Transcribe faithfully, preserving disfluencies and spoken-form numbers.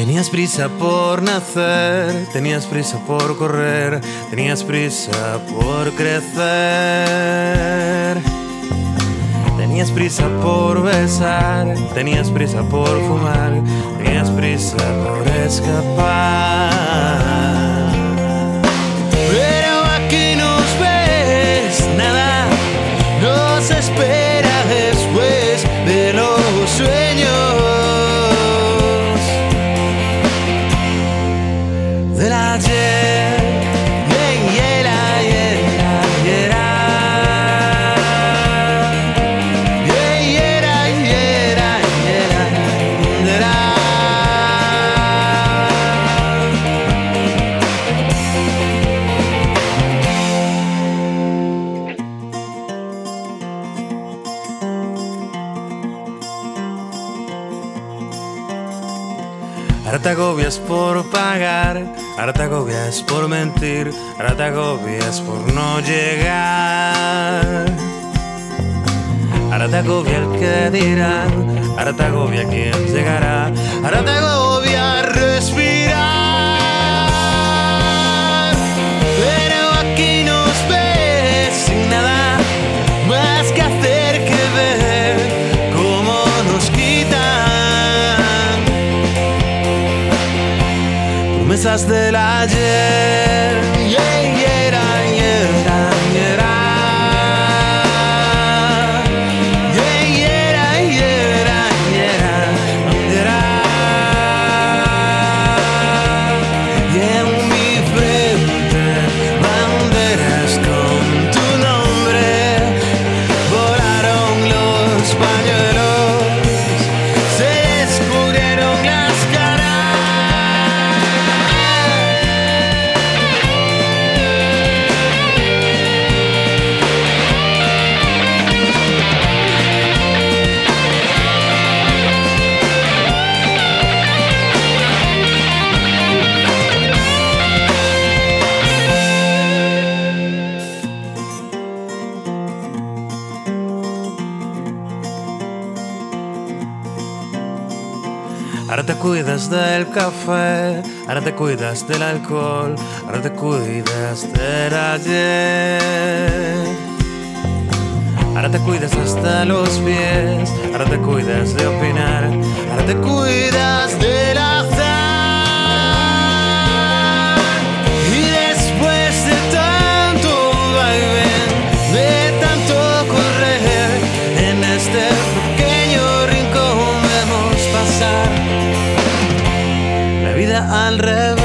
Tenías prisa por nacer, tenías prisa por correr, tenías prisa por crecer. Tenías prisa por besar, tenías prisa por fumar, tenías prisa por escapar. Pero aquí nos ves, nada nos espera después de los sueños del ayer. Ahora te agobias por pagar, ahora te agobias por mentir, ahora te agobias por no llegar. Ahora te agobia el que dirán, ahora te agobia quien llegará, ahora te agobia respirar. Pero aquí nos ves sin nada más que hacer que ver cómo nos quitan promesas del ayer. Yeah, yeah, yeah, yeah, yeah. Ahora te cuidas del café, ahora te cuidas del alcohol, ahora te cuidas del ayer. Ahora te cuidas hasta los pies, ahora te cuidas de opinar, ahora te cuidas del azar. Y después de tanto vaivén, de tanto correr, en este pequeño rincón vemos pasar la vida al revés.